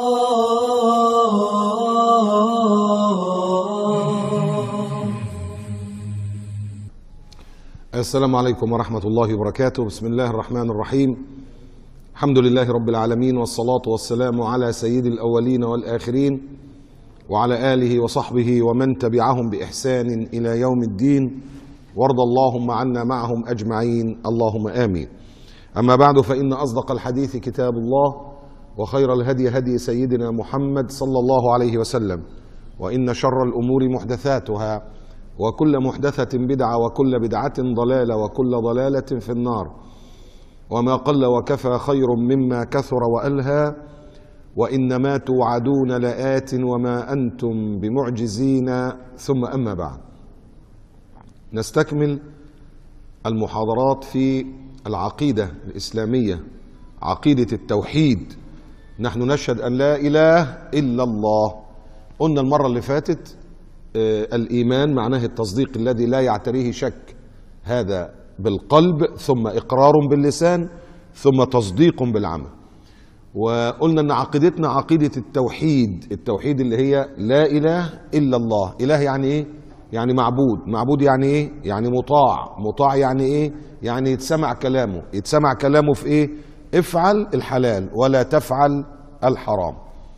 السلام عليكم ورحمة الله وبركاته. بسم الله الرحمن الرحيم. الحمد لله رب العالمين، والصلاة والسلام على سيد الأولين والآخرين وعلى آله وصحبه ومن تبعهم بإحسان إلى يوم الدين، وارض اللهم عنا معهم أجمعين، اللهم آمين. أما بعد، فإن أصدق الحديث كتاب الله، وخير الهدي هدي سيدنا محمد صلى الله عليه وسلم، وإن شر الأمور محدثاتها، وكل محدثة بدعة، وكل بدعة ضلالة، وكل ضلالة في النار. وما قل وكفى خير مما كثر وألهى، وإنما توعدون لآت وما أنتم بمعجزين. ثم أما بعد، نستكمل المحاضرات في العقيدة الإسلامية، عقيدة التوحيد. نحن نشهد أن لا إله إلا الله. قلنا المرة اللي فاتت الإيمان معناه التصديق الذي لا يعتريه شك، هذا بالقلب، ثم إقرار باللسان، ثم تصديق بالعمل. وقلنا أن عقيدتنا عقيدة التوحيد، التوحيد اللي هي لا إله إلا الله. إله يعني إيه؟ يعني معبود. معبود يعني إيه؟ يعني مطاع. مطاع يعني إيه؟ يعني يتسمع كلامه. يتسمع كلامه في إيه؟ افعل الحلال ولا تفعل الحرام.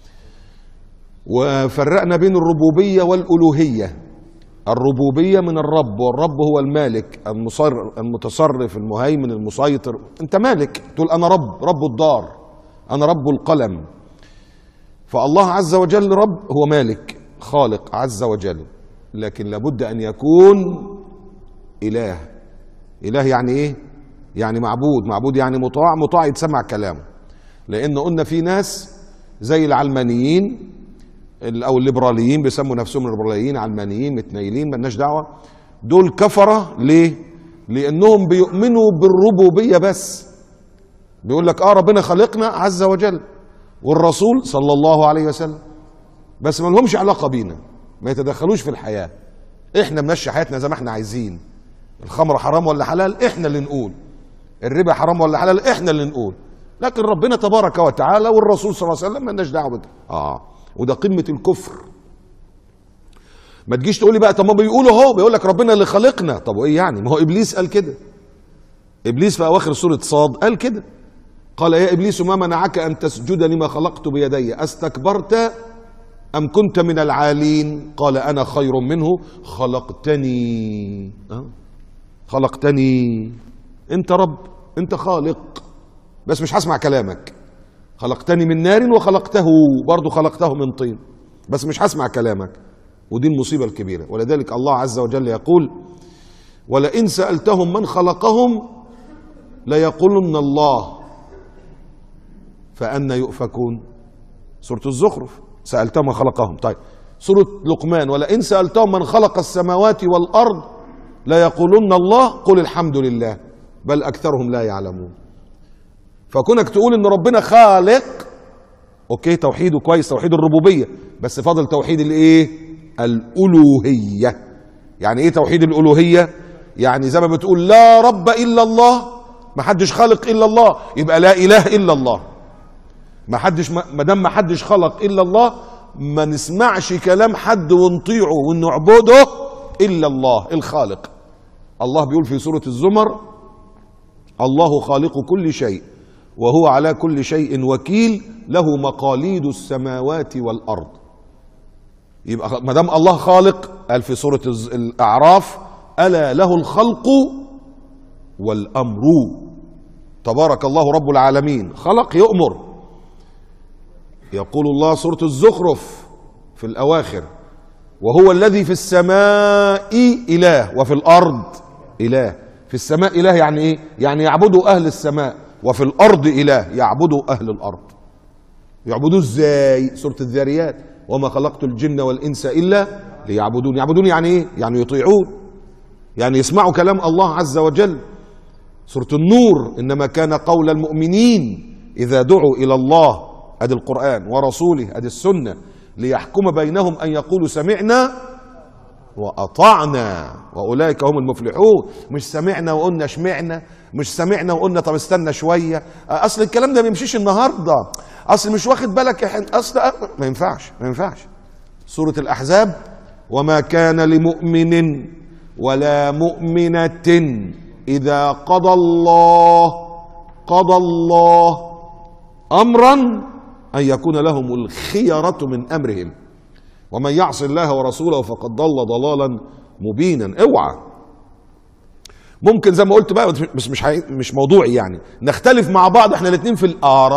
وفرقنا بين الربوبية والألوهية. الربوبية من الرب، والرب هو المالك المتصرف المهيمن المسيطر. أنت مالك، تقول أنا رب، رب الدار، أنا رب القلم. فالله عز وجل رب، هو مالك خالق عز وجل، لكن لابد أن يكون إله. إله يعني إيه؟ يعني معبود. معبود يعني مطاع. مطاع يتسمع كلامه. لأن قلنا في ناس زي العلمانيين أو الليبراليين، بيسموا نفسهم الليبراليين، علمانيين متنيلين، ملناش دعوة. دول كفرة. ليه؟ لأنهم بيؤمنوا بالربوبية بس. بيقول لك ربنا خلقنا عز وجل، والرسول صلى الله عليه وسلم، بس ما لهمش علاقة بينا، ما يتدخلوش في الحياة. احنا بنمشي حياتنا زي ما احنا عايزين. الخمر حرام ولا حلال؟ احنا اللي نقول. الربا حرام ولا حلال؟ احنا اللي نقول. لكن ربنا تبارك وتعالى والرسول صلى الله عليه وسلم مالناش دعوة بك. وده قمة الكفر. ما تجيش تقولي بقى طب ما بيقولوا اهو، بيقول لك ربنا اللي خلقنا. طب وايه يعني؟ ما هو ابليس قال كده. ابليس في اواخر سورة صاد قال كده، قال يا ابليس ما منعك ان تسجد لما خلقت بيدي، استكبرت ام كنت من العالين؟ قال انا خير منه خلقتني. خلقتني. انت رب، انت خالق، بس مش هسمع كلامك. خلقتني من نار وخلقته برضو خلقته من طين، بس مش هسمع كلامك. ودي المصيبة الكبيرة. ولذلك الله عز وجل يقول ولئن سألتهم من خلقهم ليقولن الله فأنى يؤفكون. سورة الزخرف، سألتهم من خلقهم. طيب سورة لقمان ولئن سألتهم من خلق السماوات والأرض ليقولن الله قل الحمد لله بل أكثرهم لا يعلمون. فكونك تقول ان ربنا خالق، اوكي، توحيده كويس، توحيد الربوبية، بس فاضل توحيد الايه؟ الالوهية. يعني ايه توحيد الالوهية؟ يعني زي ما بتقول لا رب الا الله، ما حدش خالق الا الله، يبقى لا اله الا الله. ما دام ما حدش خلق الا الله، ما نسمعش كلام حد ونطيعه ونعبده الا الله الخالق. الله بيقول في سورة الزمر الله خالق كل شيء وهو على كل شيء وكيل له مقاليد السماوات والأرض. يبقى ما دام الله خالق، قال في سورة الأعراف ألا له الخلق والأمر. تبارك الله رب العالمين. خلق يؤمر. يقول الله سورة الزخرف في الأواخر وهو الذي في السماء إله وفي الأرض إله. في السماء إله يعني إيه؟ يعني يعبدوا أهل السماء، وفي الأرض إله يعبدوا أهل الأرض. يعبدوا إزاي؟ سورة الذاريات وما خلقت الجن والإنس إلا ليعبدون. يعبدون يعني إيه؟ يعني يطيعون، يعني يسمعوا كلام الله عز وجل. سورة النور إنما كان قول المؤمنين إذا دعوا إلى الله، أدي القرآن، ورسوله، أدي السنة، ليحكم بينهم أن يقولوا سمعنا وأطعنا وأولئك هم المفلحون. مش سمعنا وقلنا اشمعنا، مش سمعنا وقلنا طب استنى شوية، أصل الكلام ده ما بيمشيش النهاردة، أصل مش واخد بالك أصل ما ينفعش، ما ينفعش. سورة الأحزاب: وما كان لمؤمن ولا مؤمنة إذا قضى الله أمرا أن يكون لهم الخيرة من أمرهم ومن يعص الله ورسوله فقد ضل ضلالا مبينا. اوعى. ممكن زي ما قلت بقى، بس مش موضوعي يعني، نختلف مع بعض احنا الاثنين في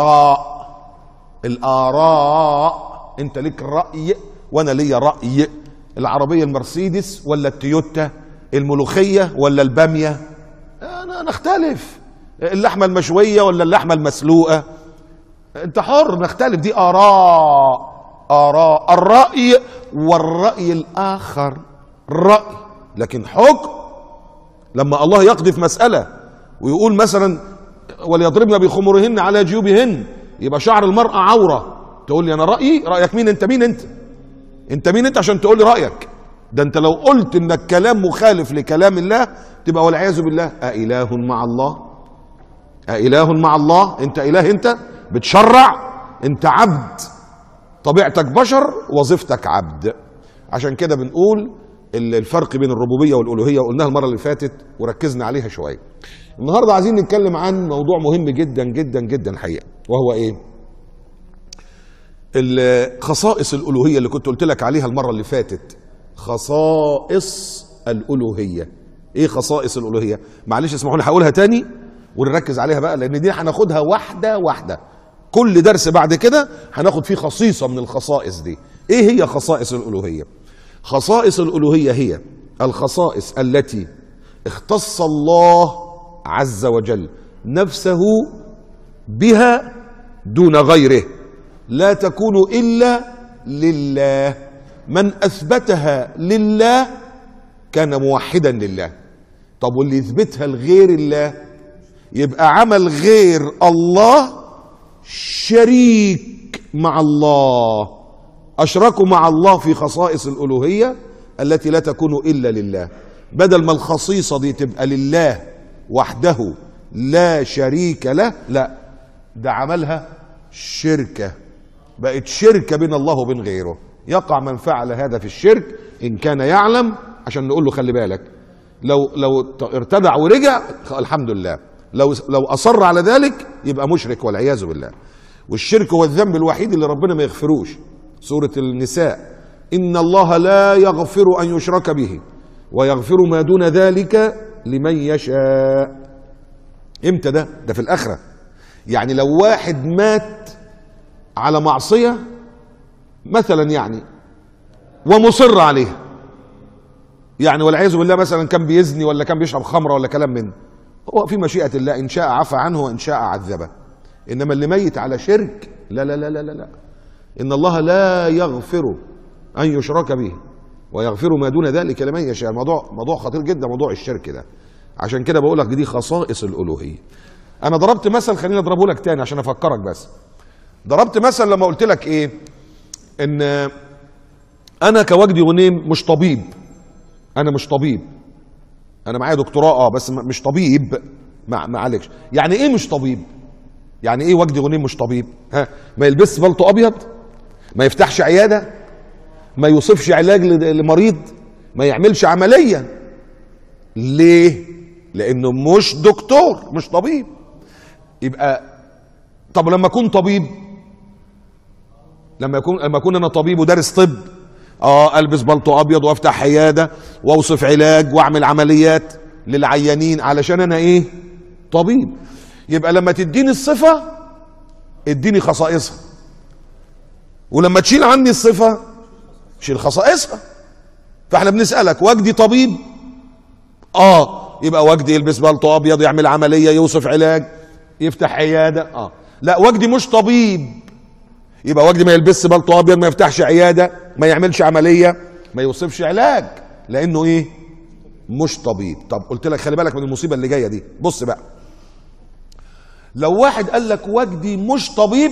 الآراء. انت ليك رأي وانا ليا رأي. العربية المرسيدس ولا التويوتا، الملوخية ولا البامية، انا نختلف. اللحمة المشوية ولا اللحمة المسلوقة، انت حر، نختلف. دي آراء. الرأي والرأي الآخر رأي، لكن حكم. لما الله يقضي في مسألة ويقول مثلا وليضربن بخمرهن على جيوبهن، يبقى شعر المرأة عورة، تقول لي أنا رأيك مين؟ أنت مين؟ أنت مين أنت عشان تقول لي رأيك؟ ده أنت لو قلت إنك كلام مخالف لكلام الله تبقى والعياذ بالله أإله مع الله؟ أإله مع الله؟ أنت إله؟ أنت بتشرع؟ أنت عبد، طبيعتك بشر، وظيفتك عبد. عشان كده بنقول الفرق بين الربوبية والألوهية، وقلناها المرة اللي فاتت وركزنا عليها شوية. النهاردة عايزين نتكلم عن موضوع مهم جدا جدا جدا حقيقة، وهو ايه؟ خصائص الألوهية اللي كنت قلت لك عليها المرة اللي فاتت. خصائص الألوهية. ايه خصائص الألوهية؟ معلش اسمحوني هقولها تاني ونركز عليها بقى، لأن دي هناخدها واحدة واحدة. كل درس بعد كده هناخد فيه خصيصة من الخصائص دي. ايه هي خصائص الألوهية؟ خصائص الألوهية هي الخصائص التي اختص الله عز وجل نفسه بها دون غيره، لا تكون إلا لله. من أثبتها لله كان موحدا لله. طب واللي يثبتها لغير الله يبقى عمل غير الله شريك مع الله. أشركوا مع الله في خصائص الألوهية التي لا تكون إلا لله. بدل ما الخصيصة دي تبقى لله وحده لا شريك له، لا، ده عملها شركة، بقت شركة بين الله وبين غيره. يقع من فعل هذا في الشرك إن كان يعلم، عشان نقول له خلي بالك. لو ارتدع ورجع الحمد لله، لو أصر على ذلك يبقى مشرك والعياذ بالله. والشرك هو الذنب الوحيد اللي ربنا ما يغفروش. سورة النساء: إن الله لا يغفر أن يشرك به ويغفر ما دون ذلك لمن يشاء. امتى ده؟ ده في الآخرة. يعني لو واحد مات على معصية مثلا يعني ومصر عليها، يعني والعياذ بالله مثلا كان بيزني ولا كان بيشرب خمرة ولا كلام من، هو في مشيئة الله، إن شاء عفى عنه وإن شاء عذبه. إنما اللي ميت على شرك لا لا لا لا لا، إن الله لا يغفر أن يشرك به ويغفر ما دون ذلك لمن يشاء. موضوع خطير جدا موضوع الشرك ده. عشان كده بقول لك دي خصائص الألوهية. أنا ضربت مثل، خليني أضربه لك تاني عشان أفكرك بس. ضربت مثل لما قلت لك إيه؟ إن أنا كوجدي غنيم مش طبيب. أنا مش طبيب، أنا معايا دكتوراه بس مش طبيب. معلش، يعني إيه مش طبيب؟ يعني ايه وجدي غنيم مش طبيب؟ ها، ما يلبسش بلطو ابيض، ما يفتحش عياده، ما يوصفش علاج لمريض، ما يعملش عمليه. ليه؟ لانه مش دكتور، مش طبيب. يبقى طب لما اكون طبيب، لما اكون انا طبيب ودارس طب، البس بلطو ابيض وافتح عياده واوصف علاج واعمل عمليات للعيانين علشان انا ايه؟ طبيب. يبقى لما تديني الصفة اديني خصائصها، ولما تشيل عني الصفة شيل خصائصها. فاحنا بنسألك وجدي طبيب؟ يبقى وجدي يلبس بلطو ابيض، يعمل عملية، يوصف علاج، يفتح عيادة. لا، وجدي مش طبيب، يبقى وجدي ما يلبسش بلطو ابيض، ما يفتحش عيادة، ما يعملش عملية، ما يوصفش علاج، لانه ايه؟ مش طبيب. طب قلت لك خلي بالك من المصيبة اللي جاية دي. بص بقى، لو واحد قال لك وجدي مش طبيب،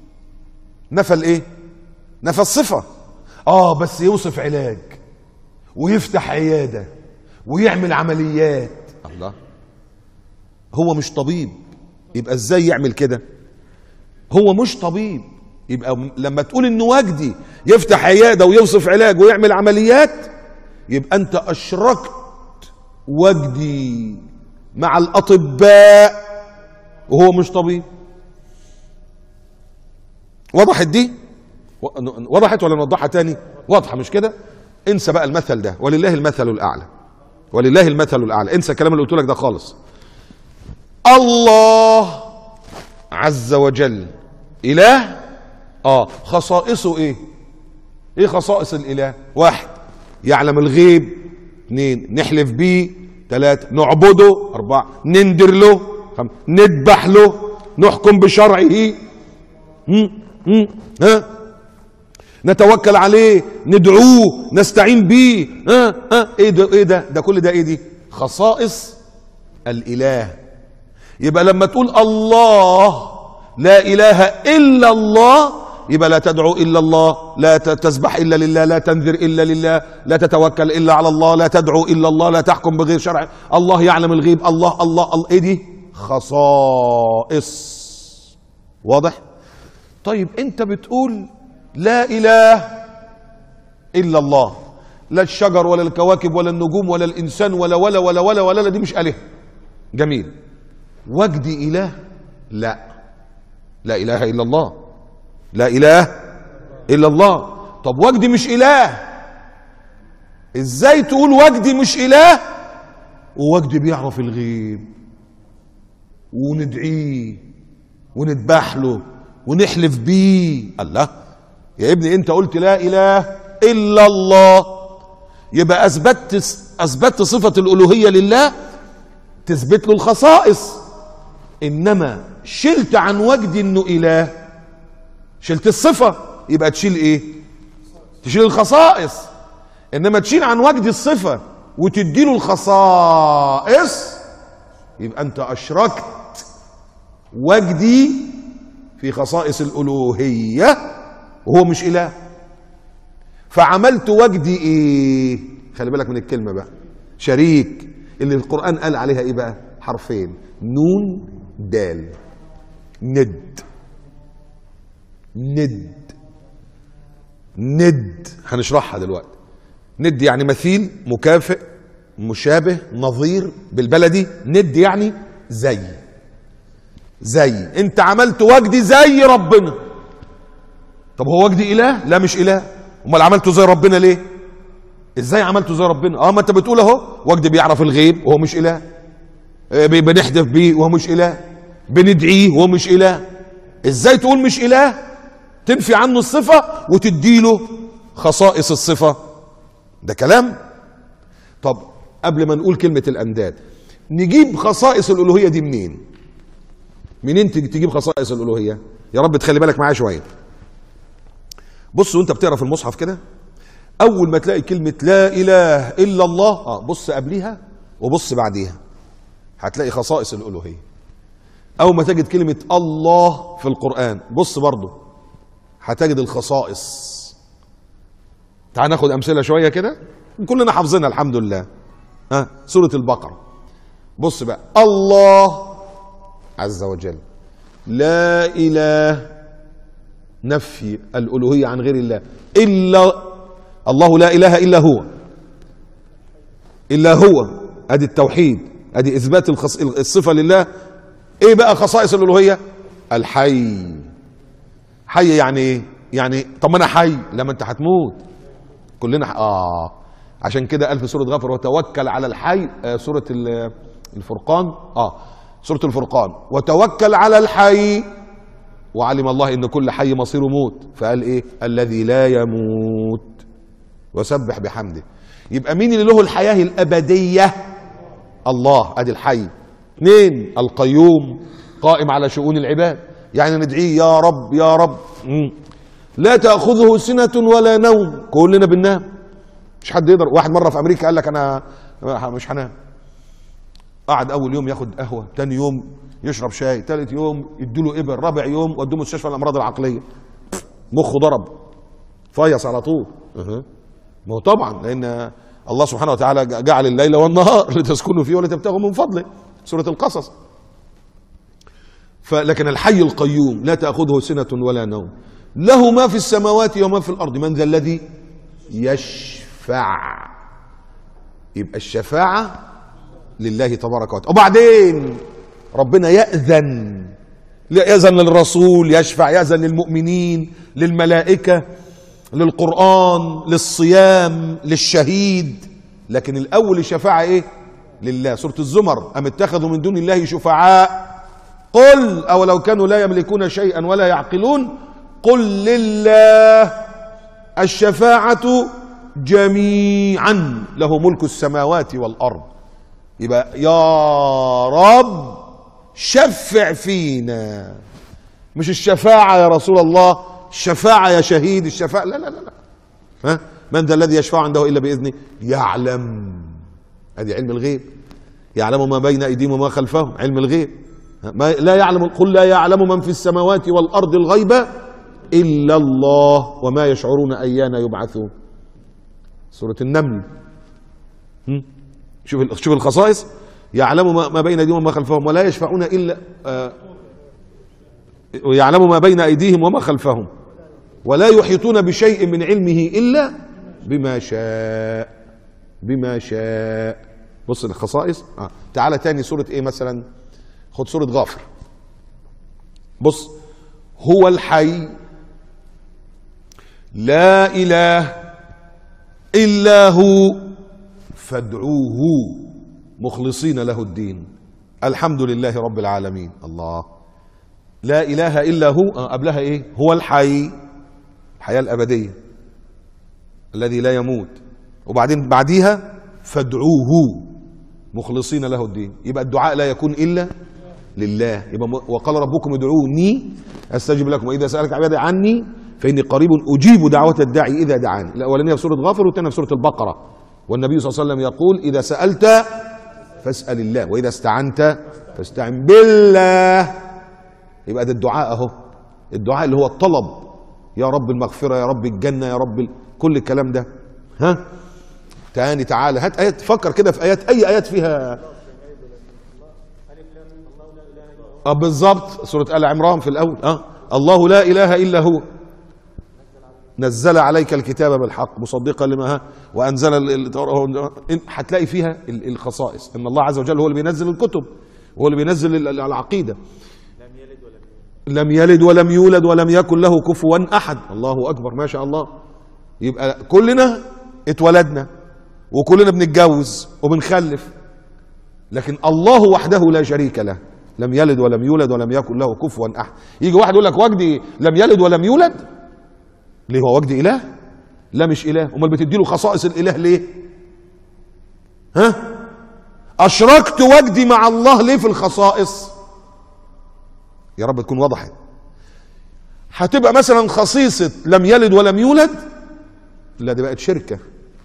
نفى الايه؟ نفى الصفة. بس يوصف علاج ويفتح عيادة ويعمل عمليات. الله، هو مش طبيب، يبقى ازاي يعمل كده؟ هو مش طبيب، يبقى لما تقول ان وجدي يفتح عيادة ويوصف علاج ويعمل عمليات، يبقى انت اشركت وجدي مع الاطباء وهو مش طبيب. وضحت دي؟ وضحت ولا نوضحها تاني؟ واضحة مش كده؟ انسى بقى المثل ده، ولله المثل الاعلى، ولله المثل الاعلى. انسى الكلام اللي قلت لك ده خالص. الله عز وجل اله، خصائصه ايه؟ ايه خصائص الاله؟ 1 يعلم الغيب، 2 نحلف بيه، 3 نعبده، 4 نندر له، 5 نذبح له، نحكم بشرعه، نتوكل عليه، ندعوه، نستعين بيه. ايه ده؟ ايه ده؟ ده كل ده ايه؟ دي خصائص الاله. يبقى لما تقول الله لا اله الا الله، يبقى لا تدعو الا الله، لا تسبح الا لله، لا تنذر الا لله، لا تتوكل الا على الله، لا تدعو الا الله، لا تحكم بغير شرع الله، يعلم الغيب، الله الله الله. ايه دي؟ خصائص. واضح؟ طيب انت بتقول لا اله الا الله، لا الشجر ولا الكواكب ولا النجوم ولا الانسان ولا ولا ولا ولا ولا, ولا دي مش اله. جميل. وجدي اله؟ لا، لا اله الا الله، لا اله الا الله. طب وجدي مش اله، ازاي تقول وجدي مش اله ووجدي بيعرف الغيب وندعيه ونذبح له ونحلف بيه؟ الله، يا ابني انت قلت لا اله الا الله، يبقى اثبتت صفة الالوهية لله، تثبت له الخصائص. انما شلت عن وجدي انه اله، شلت الصفة، يبقى تشيل ايه؟ تشيل الخصائص. انما تشيل عن وجدي الصفة وتديله الخصائص، يبقى انت اشركت وجدي في خصائص الالوهية وهو مش اله. فعملت وجدي ايه؟ خلي بالك من الكلمة بقى، شريك، اللي القرآن قال عليها ايه بقى؟ حرفين، نون دال، ند. ند، ند هنشرحها دلوقتي. ند يعني مثيل، مكافئ، مشابه، نظير. بالبلدي ند يعني زي. زي انت عملت وجدي زي ربنا. طب هو وجدي اله؟ لا مش اله. امال عملته زي ربنا ليه؟ ازاي عملته زي ربنا؟ ما انت بتقول اهو وجدي بيعرف الغيب وهو مش اله، بنحدث بيه وهو مش اله، بندعيه وهو مش اله. ازاي تقول مش اله؟ تنفي عنه الصفة وتديله خصائص الصفة. ده كلام. طب قبل ما نقول كلمة الأنداد، نجيب خصائص الألوهية دي منين؟ منين تجيب خصائص الألوهية؟ يا رب تخلي بالك معايا شوية. بص وانت بتقرا في المصحف كده، أول ما تلاقي كلمة لا إله إلا الله، بص قبليها وبص بعديها، هتلاقي خصائص الألوهية. أول ما تجد كلمة الله في القرآن، بص برضه هتجد الخصائص. تعال ناخد أمثلة شوية كده كلنا حافظينها الحمد لله. سورة البقرة، بص بقى، الله عز وجل لا إله، نفي الألوهية عن غير الله، إلا الله، لا إله إلا هو، إلا هو، أدي التوحيد، أدي إثبات الصفة لله. إيه بقى خصائص الألوهية؟ الحي. حي يعني إيه؟ يعني طب ما أنا حي، لما أنت هتموت كلنا عشان كده قال في سورة غافر وتوكل على الحي. سورة الفرقان، سورة الفرقان، وتوكل على الحي وعلم الله ان كل حي مصيره موت، فقال ايه؟ الذي لا يموت وسبح بحمده. يبقى مين اللي له الحياة الأبدية؟ الله، ادي الحي. 2 القيوم، قائم على شؤون العباد، يعني ندعيه يا رب يا رب. لا تأخذه سنة ولا نوم، كلنا بننام، مش حد يقدر. واحد مرة في أمريكا قال لك أنا مش هنام، قعد أول يوم ياخد قهوة، تاني يوم يشرب شاي، تالت يوم يديله إبر، رابع يوم ودوه مستشفى الأمراض العقلية، مخه ضرب، فيص على طول. ما هو طبعا لأن الله سبحانه وتعالى جعل الليل والنهار لتسكنوا فيه ولتبتغوا من فضله، سورة القصص. لكن الحي القيوم لا تأخذه سنة ولا نوم، له ما في السماوات وما في الأرض، من ذا الذي يشفع. يبقى الشفاعة لله تبارك وتعالى. وبعدين ربنا يأذن للرسول يشفع، يأذن للمؤمنين، للملائكة، للقرآن، للصيام، للشهيد. لكن الأول الشفاعة إيه؟ لله. سورة الزمر: أم اتخذوا من دون الله شفعاء قل أولو كانوا لا يملكون شيئا ولا يعقلون قل لله الشفاعة جميعا له ملك السماوات والأرض. يبقى يا رب شفع فينا، مش الشفاعة يا رسول الله، الشفاعة يا شهيد، الشفاعة لا لا لا لا. ها؟ من ذا الذي يشفع عنده إلا بإذنه يعلم، هذه علم الغيب، يعلم ما بين أيديهم وما خلفهم، علم الغيب. لا يعلم، قل لا يعلم من في السماوات والأرض الغيب إلا الله وما يشعرون أيان يبعثون. سورة النمل. شوف الخصائص: يعلم ما بين أيديهم وما خلفهم ولا يشفعون إلا ويعلم ما بين أيديهم وما خلفهم ولا يحيطون بشيء من علمه إلا بما شاء. بما شاء. بص الخصائص. تعالى تاني سورة ايه مثلا؟ خد سورة غافر. بص: هو الحي لا إله إلا هو فادعوه مخلصين له الدين الحمد لله رب العالمين. الله، لا إله إلا هو. قبلها إيه؟ هو الحي، الحياة الأبدية الذي لا يموت. وبعدين بعديها فادعوه مخلصين له الدين. يبقى الدعاء لا يكون إلا لله. يبقى وقال ربكم ادعوني أستجب لكم وإذا سألك عبادي عني فإني قريب أجيب دعوة الداعي إذا دعاني. الأولانية في سورة غافر والثانية في سورة البقرة. والنبي صلى الله عليه وسلم يقول: إذا سألت فاسأل الله وإذا استعنت فاستعن بالله. يبقى ده الدعاء أهو، الدعاء اللي هو الطلب، يا رب المغفرة، يا رب الجنة، يا رب كل الكلام ده. ها تاني تعالى هات آيات، فكر كده في آيات، أي آيات فيها بالظبط. سورة آل عمران في الأول. الله لا إله إلا هو نزل عليك الكتاب بالحق مصدقا لما وأنزل هتلاقي فيها الخصائص، إن الله عز وجل هو اللي بينزل الكتب، هو اللي بينزل العقيدة. لم يلد ولم يولد ولم يكن له كفوا أحد. الله أكبر، ما شاء الله. يبقى كلنا اتولدنا وكلنا بنتجوز وبنخلف، لكن الله وحده لا شريك له، لم يلد ولم يولد ولم يكن له كفوا أحد. يجي واحد يقول لك وجدي لم يلد ولم يولد، ليه هو وجدي إله؟ لا مش إله. امال بتدي له خصائص الإله ليه؟ ها؟ أشركت وجدي مع الله ليه في الخصائص؟ يا رب تكون وضحت. هتبقى مثلا خصيصة لم يلد ولم يولد، لا دي بقت شركة.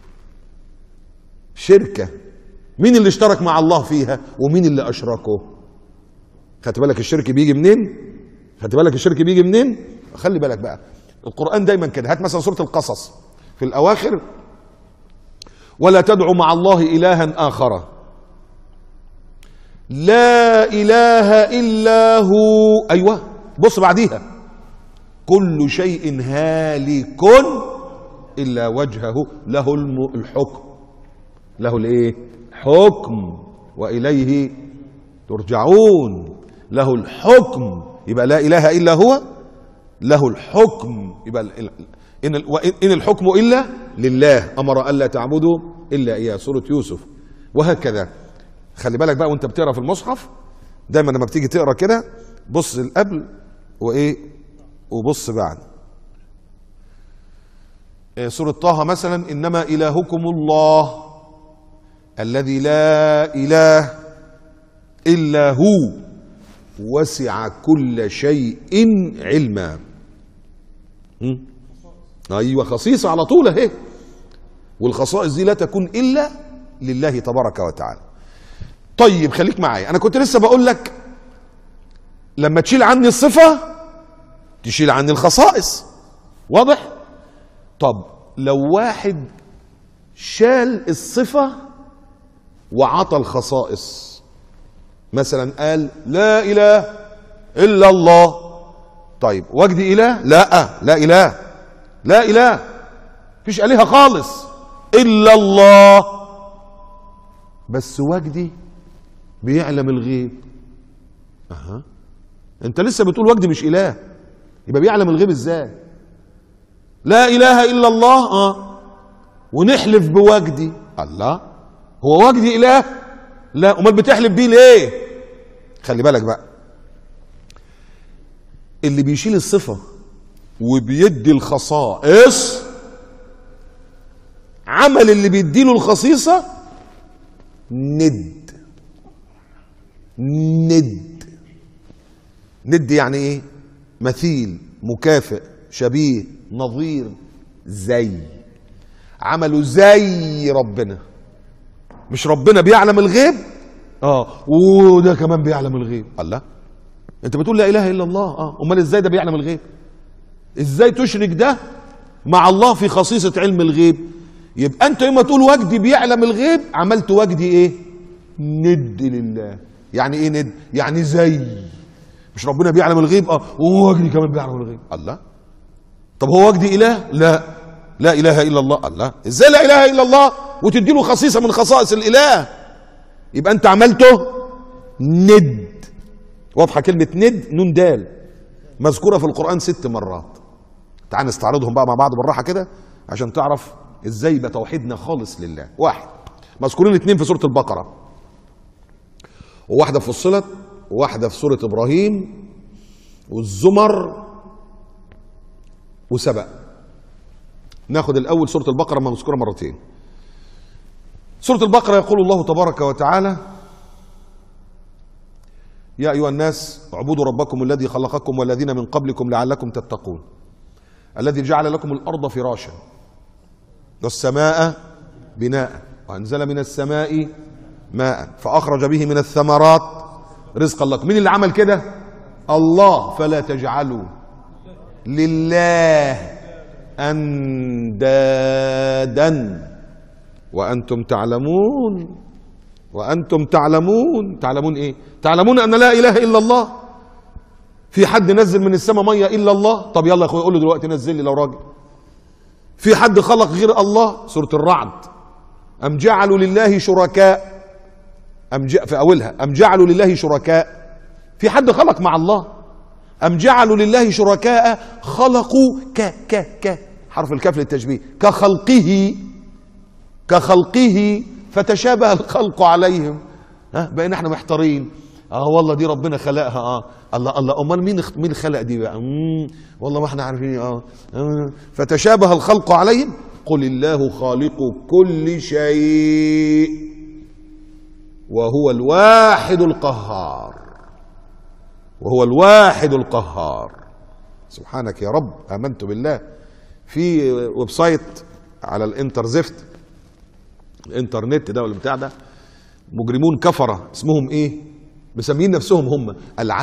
شركة. مين اللي اشترك مع الله فيها ومين اللي أشركه؟ خدت بالك الشرك بيجي منين؟ خدت بالك الشرك بيجي منين؟ خلي بالك بقى، القرآن دايما كده. هات مثلا سورة القصص في الأواخر: ولا تدعوا مع الله إلها آخر لا إله إلا هو. أيوة، بص بعديها: كل شيء هالك إلا وجهه له الحكم. له الإيه؟ حكم وإليه ترجعون. له الحكم. يبقى لا إله إلا هو له الحكم. يبقى إن الحكم إلا لله أمر ألا تعبدوا إلا إياه. سورة يوسف. وهكذا. خلي بالك بقى وانت بتقرا في المصحف دايما لما بتيجي تقرا كده بص القبل وايه وبص بعد. سورة طه مثلا: إنما إلهكم الله الذي لا إله إلا هو وسع كل شيء علما. أيوة، خصيصة على طول اهي. والخصائص دي لا تكون إلا لله تبارك وتعالى. طيب خليك معايا، أنا كنت لسه بقول لك لما تشيل عني الصفة تشيل عني الخصائص. واضح؟ طب لو واحد شال الصفة وعطى الخصائص. مثلا قال لا إله إلا الله. طيب وجدي إله؟ لا إله، لا إله، مفيش آلهة خالص إلا الله. بس وجدي بيعلم الغيب. انت لسه بتقول وجدي مش إله، يبقى بيعلم الغيب ازاي؟ لا إله إلا الله ونحلف بوجدي. الله، هو وجدي إله؟ لا، امال بتحلف بيه ليه؟ خلي بالك بقى، اللي بيشيل الصفة وبيدي الخصائص عمل اللي بيديله الخصيصة ند. ند يعني ايه؟ مثيل، مكافئ، شبيه، نظير، زي. عملوا زي ربنا. مش ربنا بيعلم الغيب؟ وده كمان بيعلم الغيب. الله، انت بتقول لا اله الا الله، امال ازاي ده بيعلم الغيب؟ ازاي تشرك ده مع الله في خصيصة علم الغيب؟ يبقى انت يوم ما تقول وجدي بيعلم الغيب عملت وجدي ايه؟ ند لله. يعني ايه ند؟ يعني زي. مش ربنا بيعلم الغيب ووجدي كمان بيعلم الغيب. الله، طب هو وجدي اله؟ لا اله الا الله. الله، ازاي لا اله الا الله وتدي له خصيصة من خصائص الاله؟ يبقى انت عملته ند. واضحة كلمة ند؟ نون دال مذكورة في القرآن 6 مرات. تعال نستعرضهم بقى مع بعض بالراحة كده عشان تعرف ازاي يبقى توحيدنا خالص لله. 1، مذكورين 2 في سورة البقرة، وواحدة فصلت، وواحدة في سورة إبراهيم والزمر وسبأ. ناخد الأول سورة البقرة مذكورة مرتين. سورة البقرة يقول الله تبارك وتعالى: يا أيها الناس اعبدوا ربكم الذي خلقكم والذين من قبلكم لعلكم تتقون الذي جعل لكم الأرض فراشا والسماء بناء وأنزل من السماء ماء فأخرج به من الثمرات رزقا لكم. مين اللي عمل كده؟ الله. فلا تجعلوا لله أندادا وأنتم تعلمون. وأنتم تعلمون. تعلمون إيه؟ تعلمون أن لا إله إلا الله. في حد نزل من السماء مية إلا الله؟ طب يلا يا أخويا قول له دلوقتي نزل لي لو راجل. في حد خلق غير الله؟ سورة الرعد: أم جعلوا لله شركاء. في أولها أم جعلوا لله شركاء. في حد خلق مع الله؟ أم جعلوا لله شركاء خلقوا حرف الكاف للتشبيه كخلقه فتشابه الخلق عليهم. بقينا احنا محتارين. والله دي ربنا خلقها. الله امال مين خلق دي بقى؟ والله ما احنا عارفين. فتشابه الخلق عليهم. قل الله خالق كل شيء وهو الواحد القهار. سبحانك يا رب. آمنت بالله. في ويب سايت على الانترنت ده ولا بتاع ده، مجرمون كفرة اسمهم ايه؟ مسمين نفسهم هم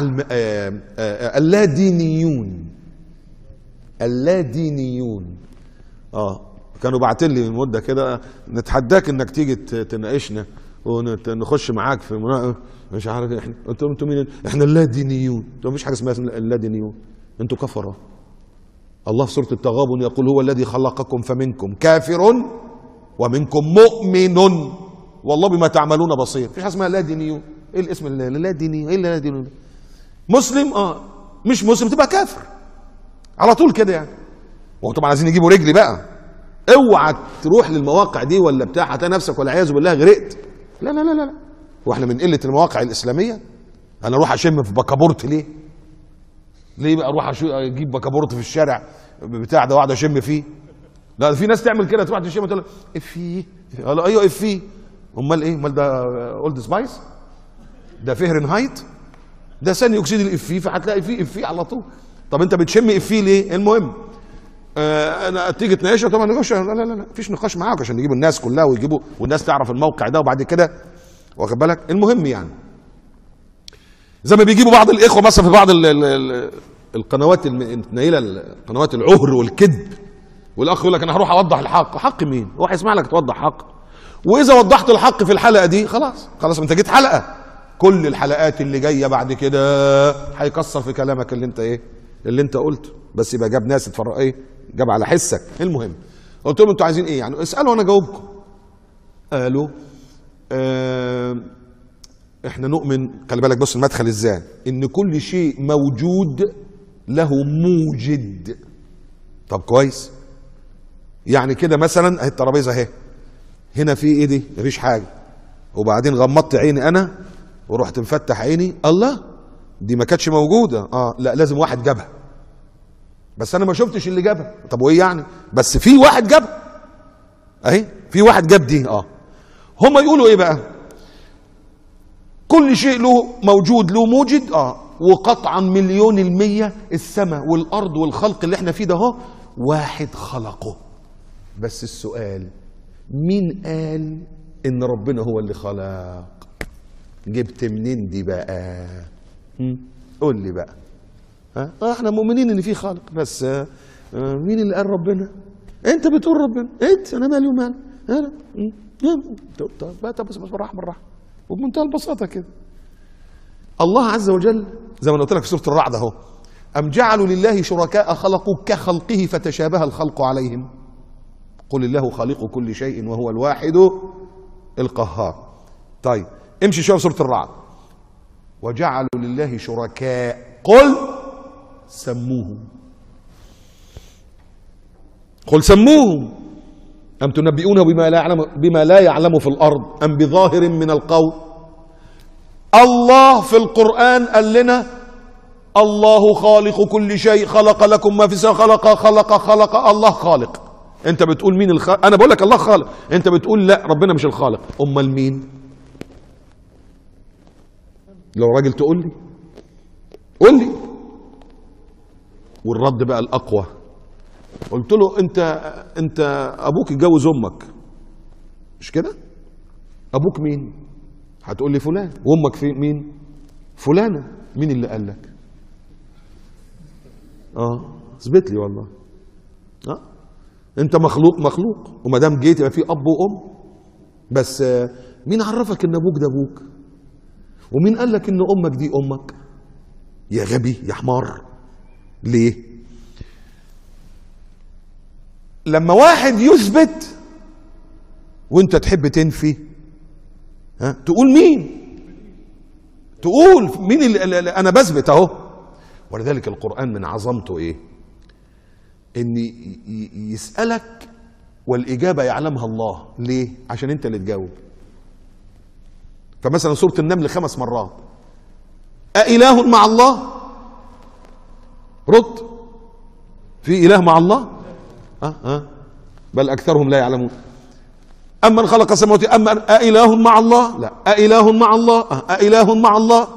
اللادينيون. كانوا باعتين لي من مده كده: نتحداك انك تيجي تناقشنا ونخش معاك في مش عارف احنا. انتوا مين؟ احنا اللادينيون. انتوا مفيش حاجه اسمها اللادينيون، انتوا كفره. الله في سوره التغابن يقول: هو الذي خلقكم فمنكم كافر ومنكم مؤمن والله بما تعملون بصير. مفيش حاجه اسمها لادينيون. ايه الاسم اللادينيون؟ ايه اللادينيون؟ مسلم مش مسلم تبقى كافر على طول كده يعني. وطبعا عايزين يجيبوا رجلي بقى. اوعى تروح للمواقع دي ولا بتاع هتلاقي نفسك والعياذ بالله غرقت. لا. واحنا من قله المواقع الاسلاميه انا اروح اشم في بكابورت ليه بقى؟ اروح اجيب بكابورت في الشارع بتاع ده واقعد اشم فيه؟ لا، في ناس تعمل كده، تروح تشم تقول افيه. ايوه افيه. امال ايه؟ امال ده اولد سبايس؟ ده فهرنهايت؟ ده ثاني اكسيد الافيه، فهتلاقي فيه افيه على طول. طب انت بتشم افيه ليه؟ المهم انا تيجي تناقشها طبعا نقاش. لا مفيش نقاش معاك عشان نجيب الناس كلها ويجيبوا والناس تعرف الموقع ده وبعد كده واخد بالك. المهم يعني زي ما بيجيبوا بعض الاخوه مثلا في بعض القنوات المتنيله، قنوات العهر والكذب، والاخ يقول لك انا هروح اوضح الحق. حق مين؟ هو هيسمع لك توضح حق؟ واذا وضحت الحق في الحلقه دي خلاص انت جيت حلقه، كل الحلقات اللي جايه بعد كده هيكسر في كلامك اللي انت قلته، بس يبقى جاب ناس اتفرق جاب على حسك. المهم قلت لهم انتوا عايزين ايه يعني؟ اسالوا وانا اجاوبكم. قالوا احنا نؤمن، خلي بالك بص المدخل ازاي، ان كل شيء موجود له موجد. طب كويس، يعني كده مثلا اهي الترابيزه اهي، هنا في ايه دي؟ مفيش حاجه، وبعدين غمضت عيني انا ورحت مفتح عيني، الله دي ما كانتش موجوده. لا لازم واحد جابها، بس انا ما شفتش اللي جابها. طب وايه يعني؟ بس في واحد جابها اهي، في واحد جاب دي. هم يقولوا ايه بقى؟ كل شيء له موجود له موجد. وقطعا 1,000,000% السماء والارض والخلق اللي احنا فيه ده واحد خلقه. بس السؤال، مين قال ان ربنا هو اللي خلق؟ جبت منين دي بقى؟ قول لي بقى. احنا مؤمنين ان في خالق، بس مين اللي قال ربنا؟ انت بتقول ربنا، انا مالي ومال انا. طب بس بالراحه وبمنتهى البساطه كده. الله عز وجل زي ما قلت لك في سوره الرعد اهو، ام جعلوا لله شركاء خلقوا كخلقه فتشابه الخلق عليهم قل الله خالق كل شيء وهو الواحد القهار. طيب امشي شويه في سوره الرعد، وجعلوا لله شركاء قل سموهم. قل سموهم أم تنبئونه بما لا يعلم في الأرض أم بظاهر من القول. الله في القرآن قال لنا الله خالق كل شيء، خلق لكم ما في السماء، خلق الله خالق. انت بتقول مين الخالق؟ انا بقول لك الله خالق، انت بتقول لا ربنا مش الخالق. امال مين؟ لو راجل تقول لي، قول لي. والرد بقى الاقوى، قلت له انت ابوك اتجوز امك مش كده؟ ابوك مين؟ هتقول لي فلان. وامك في مين؟ فلانه. مين اللي قال لك؟ اثبت لي والله. انت مخلوق وما دام جيت يبقى في اب وام. بس مين عرفك ان ابوك ده ابوك؟ ومين قال لك ان امك دي امك؟ يا غبي يا حمار. ليه؟ لما واحد يثبت وانت تحب تنفي، تقول مين؟ تقول مين اللي انا بثبت اهو. ولذلك القرآن من عظمته ايه؟ ان يسألك والإجابة يعلمها الله. ليه؟ عشان انت اللي تجاوب. فمثلا سورة النمل 5 مرات، أإله مع الله؟ رد. في إله مع الله؟ بل أكثرهم لا يعلمون. أمن خلق السماوات أإله مع الله؟ لا. أإله مع الله؟ أإله مع الله؟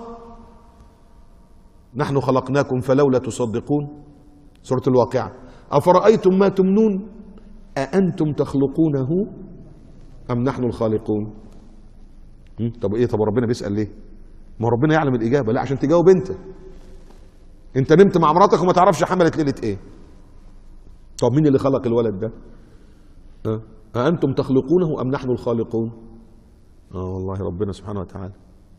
نحن خلقناكم فلولا تصدقون. سورة الواقعة، أفرأيتم ما تمنون أأنتم تخلقونه أم نحن الخالقون. طب ايه؟ طب ربنا بيسأل ليه؟ ما ربنا يعلم الإجابة. لا، عشان تجاوب انت نمت مع مراتك وما تعرفش حملت ليلة ايه. طب مين اللي خلق الولد ده؟ أأنتم تخلقونه أم نحن الخالقون. والله ربنا سبحانه وتعالى.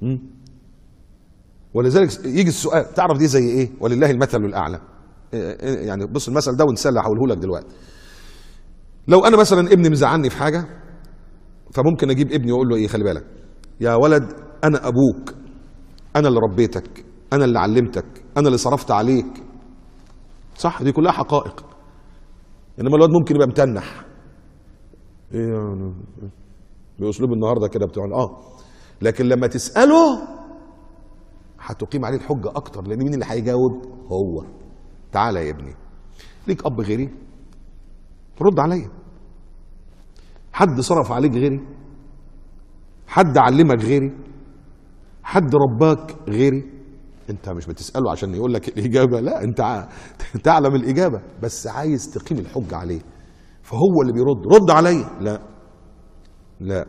ولذلك يجي السؤال، تعرف دي زي ايه؟ ولله المثل الأعلى. يعني بص المثل ده ونسال هقوله لك دلوقتي. لو انا مثلا ابني مزعلني في حاجه، فممكن اجيب ابني واقول له ايه؟ خلي بالك يا ولد، انا ابوك، انا اللي ربيتك، انا اللي علمتك، انا اللي صرفت عليك. صح؟ دي كلها حقائق. انما الواد ممكن يبقى متنح ايه يعني باسلوب النهارده كده بتوع لكن لما تساله هتقيم عليه الحجه اكتر، لان مين اللي هيجاوب؟ هو. تعالى يا ابني، ليك اب غيري؟ رد عليا. حد صرف عليك غيري؟ حد علمك غيري؟ حد رباك غيري؟ انت مش بتساله عشان يقول لك الاجابه، لا، انت تعلم الاجابه بس عايز تقيم الحجه عليه، فهو اللي بيرد. رد عليا. لا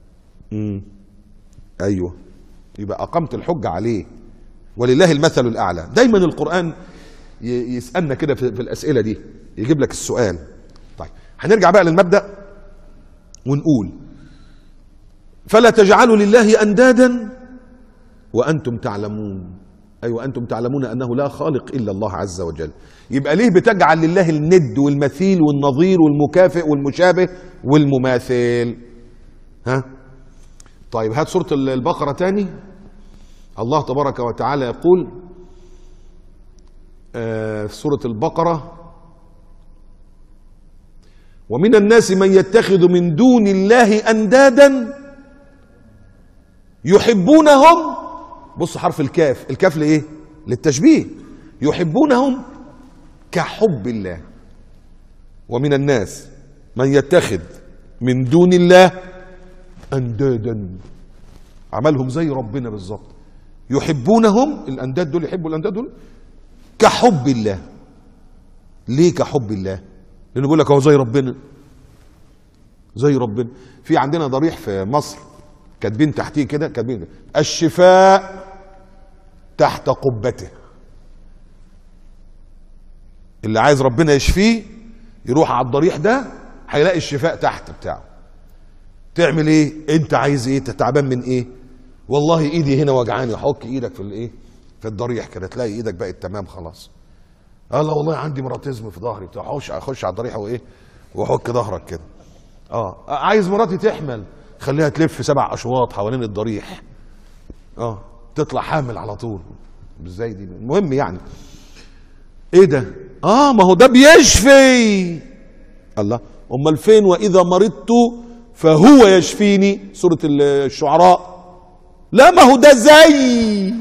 ايوه، يبقى اقمت الحجه عليه. ولله المثل الاعلى. دايما القران يسالنا كده في الاسئله دي، يجيب لك السؤال. طيب هنرجع بقى للمبدأ ونقول فلا تجعلوا لله أندادا وأنتم تعلمون. أيوة أنتم تعلمون أنه لا خالق إلا الله عز وجل. يبقى ليه بتجعل لله الند والمثيل والنظير والمكافئ والمشابه والمماثل؟ ها؟ طيب هات سورة البقرة تاني. الله تبارك وتعالى يقول في سورة البقرة ومن الناس من يتخذ من دون الله أندادا يحبونهم. بص حرف الكاف، الكاف لإيه؟ للتشبيه. يحبونهم كحب الله. ومن الناس من يتخذ من دون الله أندادا، عملهم زي ربنا بالظبط. يحبونهم، الأنداد دول يحبوا الأنداد دول كحب الله. ليه كحب الله؟ لأنه بيقول لك هو زي ربنا، زي ربنا. في عندنا ضريح في مصر كاتبين تحتيه كده، كاتبين الشفاء تحت قبته. اللي عايز ربنا يشفيه يروح على الضريح ده هيلاقي الشفاء تحت بتاعه. تعمل ايه؟ انت عايز ايه؟ تعبان من ايه؟ والله ايدي هنا وجعاني. حك ايدك في الايه؟ في الضريح كده تلاقي ايدك بقت تمام خلاص. الله والله عندي مراتيزم في ظهري بتاع. اخش على الضريح وايه؟ وحك ظهرك كده. عايز مراتي تحمل، خليها تلف 7 أشواط حوالين الضريح. تطلع حامل على طول. ازاي دي؟ المهم يعني ايه ده؟ ما هو ده بيشفي. الله، امال فين واذا مرضت فهو يشفيني؟ سورة الشعراء. لا ما هو ده زي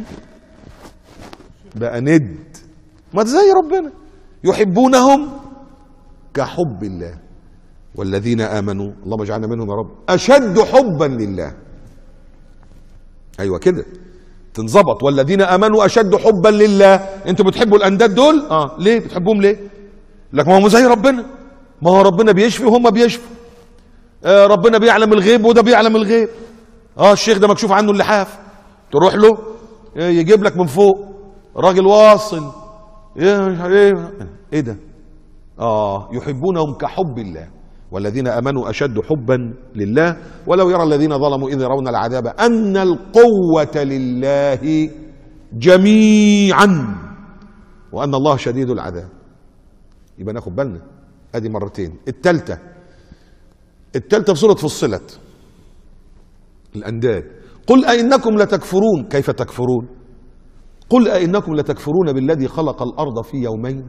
بقى ند، ما ده زي ربنا. يحبونهم كحب الله والذين آمنوا، اللهم اجعلنا منهم يا رب، أشد حبا لله. أيوة كده تنظبط. والذين آمنوا أشد حبا لله. أنتوا بتحبوا الأنداد دول؟ ليه بتحبوهم؟ ليه؟ لك ما هو زي ربنا، ما هو ربنا بيشفي وهم بيشفوا. ربنا بيعلم الغيب وده بيعلم الغيب. الشيخ ده مكشوف عنه اللحاف، تروح له يجيب لك من فوق راجل واصل. ايه ده؟ يحبونهم كحب الله والذين آمنوا أشد حبا لله ولو يرى الذين ظلموا إذ يرون العذاب أن القوة لله جميعا وأن الله شديد العذاب. يبقى ناخد بالنا، ادي مرتين. الثالثة في سورة فصلت الأنداد. قل أئنكم لتكفرون. كيف تكفرون؟ قل أئنكم لتكفرون بالذي خلق الأرض في يومين.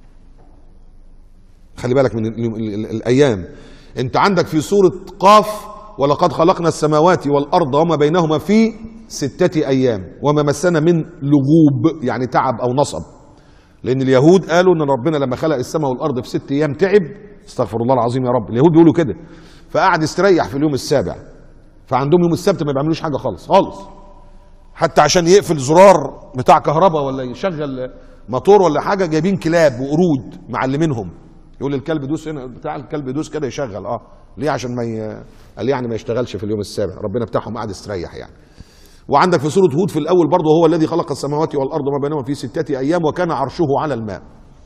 خلي بالك من الأيام. أنت عندك في سورة قاف ولقد خلقنا السماوات والأرض وما بينهما في 6 أيام وما مسنا من لغوب، يعني تعب أو نصب. لأن اليهود قالوا أن ربنا لما خلق السماء والأرض في 6 أيام تعب. استغفر الله العظيم يا رب، اليهود بيقولوا كده. فقعد يستريح في اليوم السابع. فعندهم يوم السبت ما بيعملوش حاجة خالص خالص، حتى عشان يقفل زرار بتاع كهرباء ولا يشغل موتور ولا حاجة جايبين كلاب وقرود معلمينهم. يقول الكلب دوس هنا، بتاع الكلب دوس كده يشغل. ليه؟ عشان قال يعني ما يشتغلش في اليوم السابع. ربنا بتاعهم قاعد يستريح يعني. وعندك في سورة هود في الأول برضه هو الذي خلق السماوات والأرض وما بينهما في 6 أيام وكان عرشه على الماء.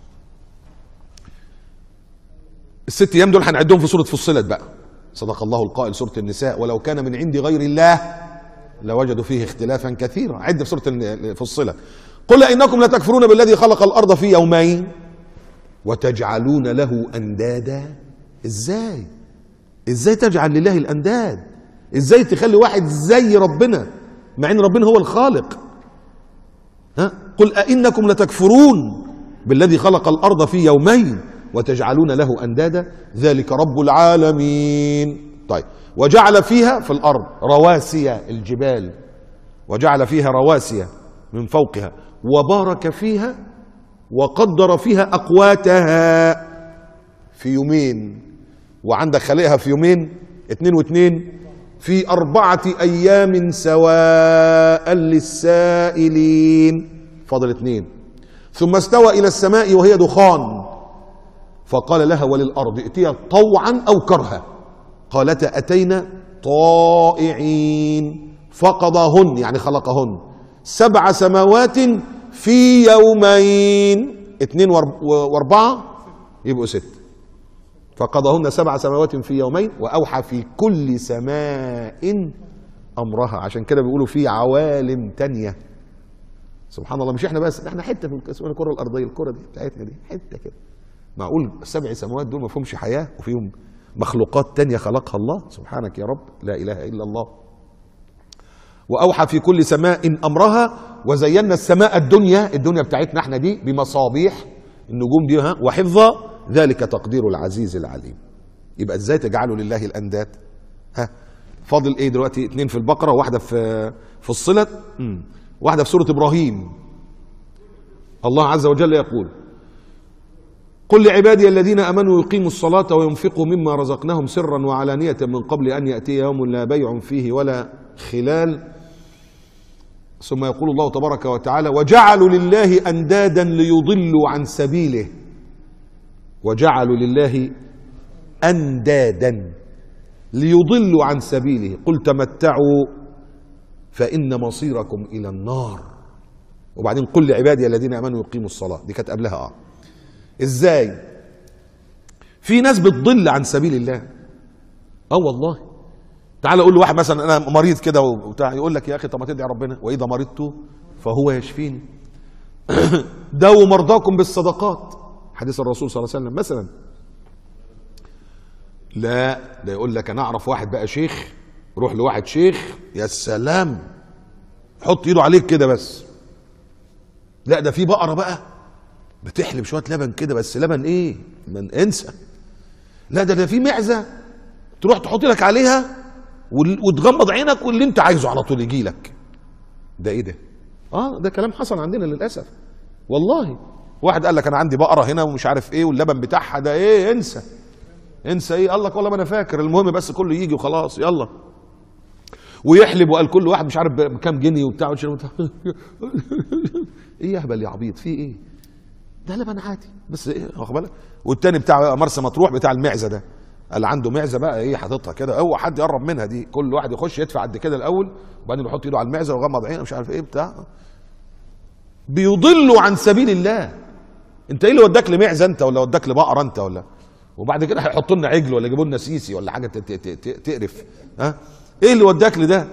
ال6 أيام دول هنعدهم في سورة فصلت بقى. صدق الله القائل سورة النساء ولو كان من عند غير الله لوجدوا فيه اختلافا كثيرا. عد في سورة فصلت. قل إنكم لتكفرون بالذي خلق الأرض في يومين وتجعلون له أندادا. ازاي تجعل لله الأنداد؟ ازاي تخلي واحد زي ربنا مع ان ربنا هو الخالق؟ قل أئنكم لتكفرون بالذي خلق الأرض في يومين وتجعلون له أندادا ذلك رب العالمين. طيب وجعل فيها في الأرض رواسي الجبال، وجعل فيها رواسي من فوقها وبارك فيها وقدر فيها أقواتها في يومين. وعندك خلقها في يومين 2 و2 في 4 أيام سواء للسائلين. فاضل 2. ثم استوى إلى السماء وهي دخان فقال لها وللأرض ائتيا طوعا أو كرها قالتا أتينا طائعين فقضاهن يعني خلقهن 7 سماوات في يومين. 2 و4 يبقوا 6. فقضاهن 7 سماوات في يومين وأوحى في كل سماء أمرها. عشان كده بيقولوا في عوالم تانية. سبحان الله، مش احنا بس، احنا حته في الكره الارضيه، الكره دي بتاعتنا دي حته كده. معقول 7 سماوات دول ما فيهمش حياه وفيهم مخلوقات تانية خلقها الله؟ سبحانك يا رب، لا اله الا الله. واوحى في كل سماء امرها وزينا السماء الدنيا بتاعتنا احنا دي بمصابيح النجوم دي وحفظا ذلك تقدير العزيز العليم. يبقى ازاي تجعلوا لله الانداد؟ فاضل ايه دلوقتي؟ 2 في البقره وواحده في فصلت، واحده في سوره ابراهيم. الله عز وجل يقول: قل لعبادي الذين امنوا يقيموا الصلاه وينفقوا مما رزقناهم سرا وعلانيه من قبل ان ياتي يوم لا بيع فيه ولا خلال. ثم يقول الله تبارك وتعالى: وجعلوا لله اندادا ليضلوا عن سبيله. وجعلوا لله اندادا ليضلوا عن سبيله قل تمتعوا فإن مصيركم إلى النار. وبعدين قل لعبادي الذين آمنوا يقيموا الصلاة، دي كانت قبلها. إزاي؟ في ناس بتضل عن سبيل الله. والله، تعال قول له واحد مثلا أنا مريض كده وبتاع، يقول لك يا أخي طب ما تدعي ربنا، وإذا مرضت فهو يشفيني. داووا مرضاكم بالصدقات، حديث الرسول صلى الله عليه وسلم مثلا. لا، ده يقول لك انا اعرف واحد بقى شيخ، روح لواحد شيخ يا سلام حط ايده عليك كده بس. لا، ده في بقره بقى بتحلب شويه لبن كده، بس لبن ايه؟ من انسى. لا، ده في معزه تروح تحط لك عليها وتغمض عينك واللي انت عايزه على طول يجي لك. ده ايه ده؟ ده كلام حصل عندنا للاسف والله. واحد قال لك انا عندي بقره هنا ومش عارف ايه واللبن بتاعها ده ايه، انسى ايه؟ قال لك والله ما انا فاكر، المهم بس كله يجي وخلاص يلا. ويحلب وقال كل واحد مش عارف بكام جنيه وبتاع ايه يا هبل يا عبيط، في ايه؟ ده لبن عادي بس ايه، واخد بالك؟ والتاني بتاع مرسى مطروح بتاع المعزه ده قال عنده معزه بقى ايه، حاططها كده، اوعى حد يقرب منها دي، كل واحد يخش يدفع قد كده الاول وبعدين يحط ايده على المعزه ويغمض عينه مش عارف ايه بتاع. بيضلوا عن سبيل الله. انت ايه اللي وداك لمعزه انت، ولا وداك لبقره انت، ولا وبعد كده هيحطوا لنا عجل ولا يجيبوا لنا سيسي ولا حاجه تقرف؟ ايه اللي وداك لده؟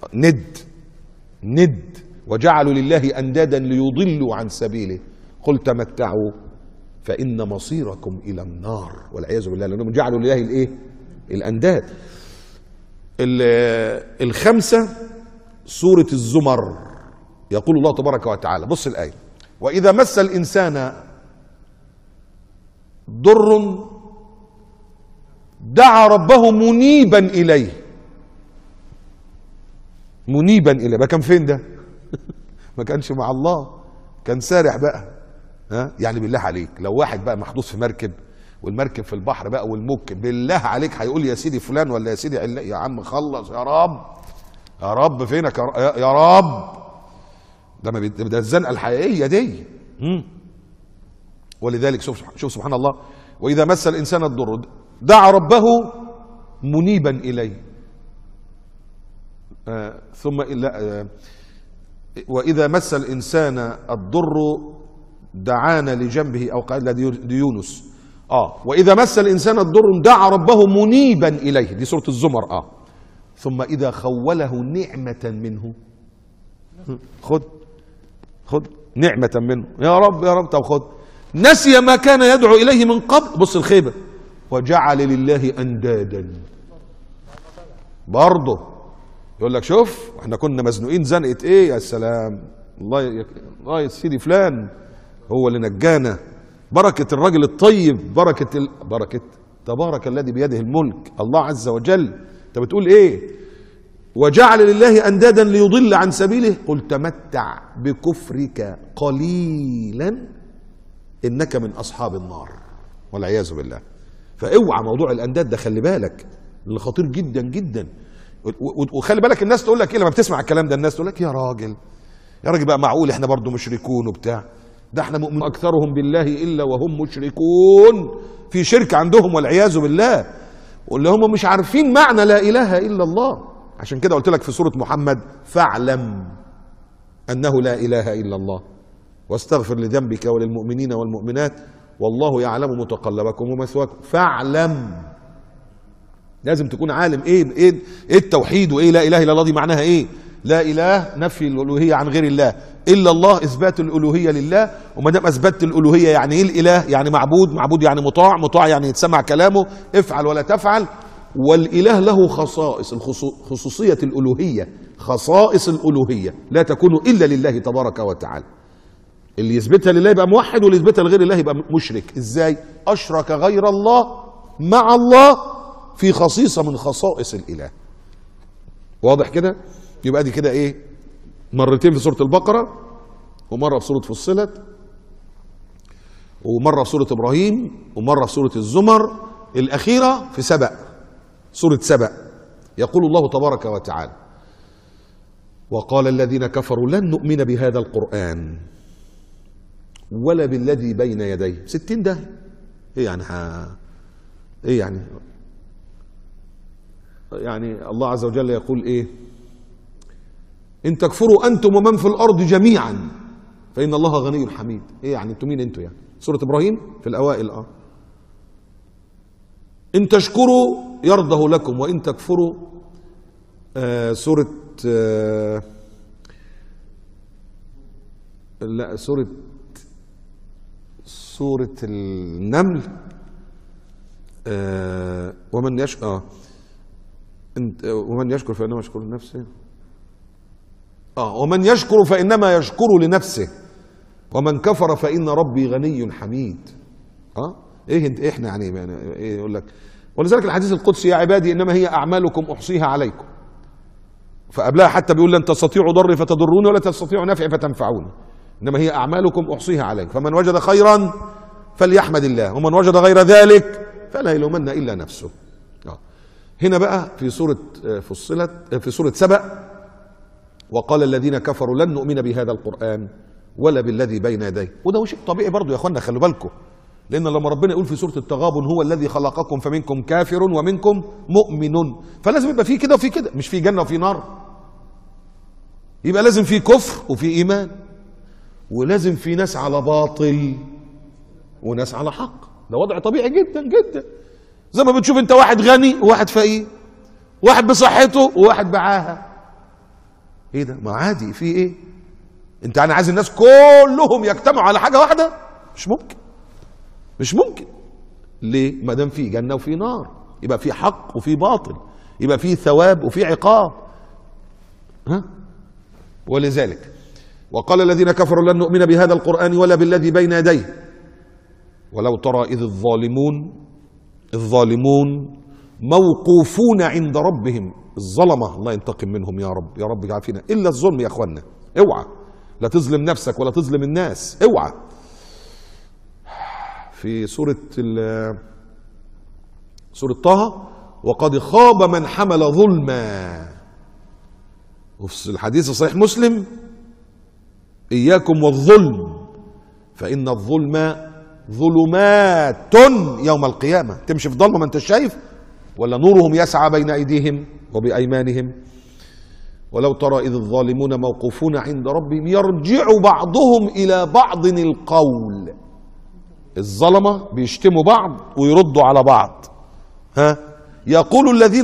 ند. وجعلوا لله اندادا ليضلوا عن سبيله قل تمتعوا فان مصيركم الى النار والعياذ بالله، لانهم جعلوا لله الايه؟ الانداد. 5 سوره الزمر يقول الله تبارك وتعالى، بص الايه: واذا مس الانسان ضر دعا ربه منيبا اليه. بقى كان فين ده؟ ما كانش مع الله، كان سارح بقى. يعني بالله عليك لو واحد بقى محطوط في مركب والمركب في البحر بقى والموج، بالله عليك هيقول يا سيدي فلان ولا يا سيدي يا عم خلص يا رب، يا رب فينك يا رب؟ ده الزنقه الحقيقيه دي. ولذلك شوف سبحان الله: واذا مس الانسان الضر دعا ربه منيبا اليه. ثم واذا مس الانسان الضر دعانا لجنبه، او قال ليونس. واذا مس الانسان الضر دعا ربه منيبا اليه، دي سوره الزمر. ثم اذا خوله نعمه منه، خد نعمه منه، يا رب طب خد، نسي ما كان يدعو اليه من قبل. بص الخيبه: وجعل لله اندادا. برضه يقول لك شوف احنا كنا مزنوقين زنقه ايه، يا سلام، الله يا سيدي فلان هو اللي نجانا، بركه الرجل الطيب، بركه تبارك الذي بيده الملك، الله عز وجل. انت بتقول ايه؟ وجعل لله اندادا ليضل عن سبيله قل تمتع بكفرك قليلا انك من اصحاب النار والعياذ بالله. فاوعى موضوع الانداد ده، خلي بالك، اللي خطير جدا جدا. وخلي بالك الناس تقول لك ايه لما بتسمع الكلام ده؟ الناس تقول لك يا راجل بقى معقول احنا برضو مشركون وبتاع؟ ده احنا مؤمنون اكثرهم بالله الا وهم مشركون، في شرك عندهم والعياذ بالله، واللي هم مش عارفين معنى لا اله الا الله. عشان كده قلت لك في سوره محمد: فاعلم انه لا اله الا الله واستغفر لذنبك وللمؤمنين والمؤمنات والله يعلم متقلبكم ومثواكم فاعلم. لازم تكون عالم ايه التوحيد وايه لا اله الا الله دي معناها ايه. لا اله نفي الالوهيه عن غير الله، الا الله اثبات الالوهيه لله. وما دام اثبتت الالوهيه يعني ايه الاله؟ يعني معبود، معبود يعني مطاع، مطاع يعني يتسمع كلامه، افعل ولا تفعل. والاله له خصائص، خصوصيه الالوهيه، خصائص الالوهيه لا تكون الا لله تبارك وتعالى. اللي يثبتها لله يبقى موحد، واللي يثبتها لغير الله يبقى مشرك. ازاي؟ اشرك غير الله مع الله في خصيصه من خصائص الاله. واضح كده؟ يبقى دي كده ايه؟ مرتين في سوره البقره، ومره في سوره فصلت، ومره في سوره ابراهيم، ومره في سوره الزمر، الاخيره في سبأ، سوره سبأ. يقول الله تبارك وتعالى: وقال الذين كفروا لن نؤمن بهذا القرآن ولا بالذي بين يديه. 60 ده ايه يعني ايه يعني الله عز وجل يقول ايه؟ ان تكفروا انتم ومن في الارض جميعا فان الله غني حميد. ايه يعني انتم مين انتم يعني؟ سورة ابراهيم في الاوائل. ان تشكروا يرضه لكم وان تكفروا. سورة لا سورة النمل. ومن يشكر ومن يشكر فإنما يشكر لنفسه. ومن يشكر فإنما يشكر لنفسه ومن كفر فإن ربي غني حميد. ايه احنا يعني ايه يقول لك؟ ولذلك الحديث القدسي: يا عبادي انما هي اعمالكم احصيها عليكم. فقبلها حتى بيقول: لن تستطيعوا ضري فتضروني ولا تستطيعوا نفعي فتنفعوني، انما هي اعمالكم احصيها عليكم، فمن وجد خيرا فليحمد الله ومن وجد غير ذلك فلا يلومن الا نفسه. هنا بقى في سورة فصلت، في سورة سبأ: وقال الذين كفروا لن نؤمن بهذا القرآن ولا بالذي بين يديه. وده شيء طبيعي برضو يا اخوانا، خلوا بالكم، لأن لما ربنا يقول في سورة التغابن: هو الذي خلقكم فمنكم كافر ومنكم مؤمن، فلازم يبقى في كده وفي كده، مش في جنة وفي نار. يبقى لازم في كفر وفي إيمان، ولازم في ناس على باطل وناس على حق. ده وضع طبيعي جدا جدا. زي ما بتشوف انت واحد غني وواحد فقير، واحد بصحته وواحد بعاها. ايه ده؟ ما عادي، في ايه؟ انت يعني عايز الناس كلهم يجتمعوا على حاجه واحده؟ مش ممكن، مش ممكن. ليه؟ ما دام في جنه وفي نار يبقى في حق وفي باطل، يبقى في ثواب وفي عقاب. ولذلك وقال الذين كفروا لن نؤمن بهذا القرآن ولا بالذي بين يديه ولو ترى إذ الظالمون موقوفون عند ربهم. الظلمة الله ينتقم منهم يا رب، يا رب يعافينا. إلا الظلم يا أخوانا، اوعى لا تظلم نفسك ولا تظلم الناس، اوعى. في سورة طه: وقد خاب من حمل ظلما. وفي الحديث صحيح مسلم: إياكم والظلم فإن الظلم ظلمات يوم القيامة. تمشي في ظلمة ما انت شايف، ولا نورهم يسعى بين أيديهم وبأيمانهم. ولو ترى إذ الظالمون موقوفون عند ربهم يرجع بعضهم إلى بعض القول. الظلمة بيشتموا بعض ويردوا على بعض. يقول الذين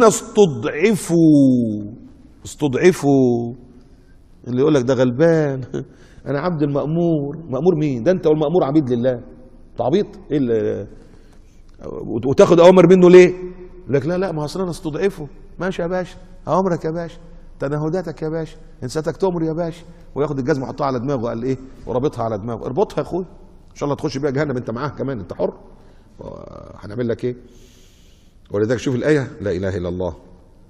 استضعفوا اللي يقول لك ده غلبان، انا عبد المأمور. مأمور مين؟ ده انت والمأمور عبيد لله. انت عبيط ايه اللي وتاخد اوامر منه ليه؟ يقول لك لا ما اصل انا استضعفه. ماشي يا باشا، اوامرك يا باشا، تنهداتك يا باشا، ان ساتك تؤمر يا باشا. وياخد الجزمه يحطها على دماغه، قال ايه؟ ورابطها على دماغه. اربطها يا اخويا ان شاء الله تخش بيها جهنم انت معاه كمان، انت حر. هنعمل لك ايه؟ ولذلك شوف الايه: لا اله الا الله.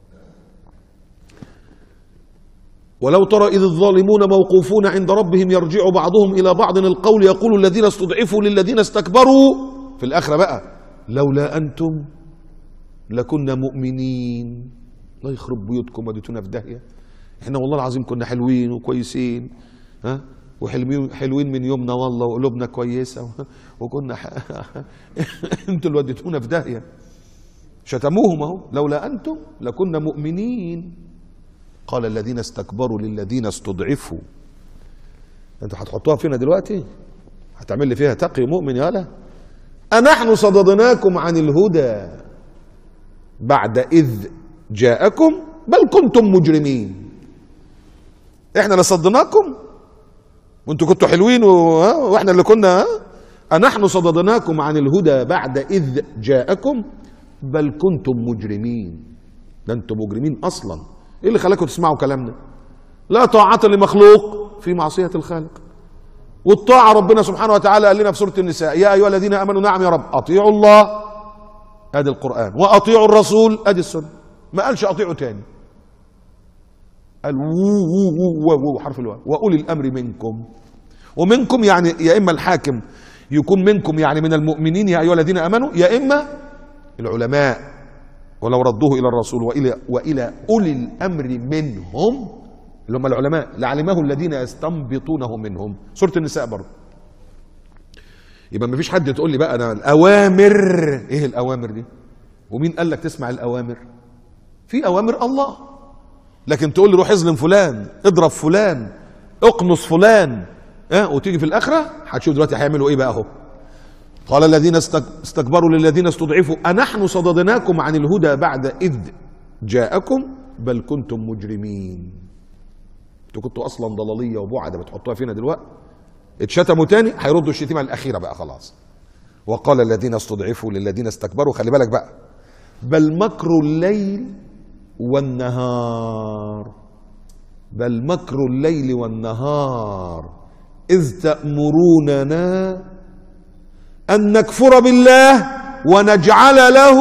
ولو ترى إذ الظالمون موقوفون عند ربهم يرجع بعضهم إلى بعض القول يقول الذين استضعفوا للذين استكبروا. في الآخرة بقى: لولا أنتم لكنا مؤمنين. الله يخرب بيوتكم وديتونا في داهية. احنا والله العظيم كنا حلوين وكويسين، حلوين من يومنا والله، وقلوبنا كويسة وكنا انتوا اللي وديتونا في داهية. شتموهم اهو: لولا أنتم لكنا مؤمنين. قال الذين استكبروا للذين استضعفوا. انتوا هتحطوها فينا دلوقتي؟ هتعمل لي فيها تقي مؤمن يالا؟ أنحن صددناكم عن الهدى بعد إذ جاءكم بل كنتم مجرمين. احنا اللي صدناكم وانتوا كنتوا حلوين واحنا اللي كنا. أنحن صددناكم عن الهدى بعد إذ جاءكم بل كنتم مجرمين. ده انتم مجرمين اصلا. ايه اللي خلاكم تسمعوا كلامنا؟ لا طاعة لمخلوق في معصية الخالق. والطاعة ربنا سبحانه وتعالى قال لنا في سورة النساء يا أيها الذين آمنوا نعم يا رب أطيعوا الله ادي القرآن وأطيعوا الرسول ادي السنة. ما قالش أطيعوا تاني، قال و حرف الواو وأولي الأمر منكم. ومنكم يعني يا إما الحاكم يكون منكم يعني من المؤمنين يا أيها الذين آمنوا، يا إما العلماء ولو ردوه إلى الرسول وإلى أولي الأمر منهم اللي هم العلماء لعلمه الذين يستنبطونه منهم. سورة النساء برضه. يبقى ما فيش حد تقول لي بقى أنا الأوامر. إيه الأوامر دي؟ ومين قال لك تسمع الأوامر؟ في أوامر الله، لكن تقول لي روح اظلم فلان، اضرب فلان، اقنص فلان، وتيجي في الآخرة هتشوف دلوقتي هيعملوا إيه بقى أهو. قال الذين استكبروا للذين استضعفوا أنحن صددناكم عن الهدى بعد إذ جاءكم بل كنتم مجرمين. انتوا كنتوا أصلا ضلالية وبعدة بتحطوها فينا دلوقتي. اتشتموا تاني هيردوا الشتيمة الأخيرة بقى خلاص. وقال الذين استضعفوا للذين استكبروا، خلي بالك بقى، بل مكر الليل والنهار، بل مكر الليل والنهار إذ تأمروننا أن نكفر بالله ونجعل له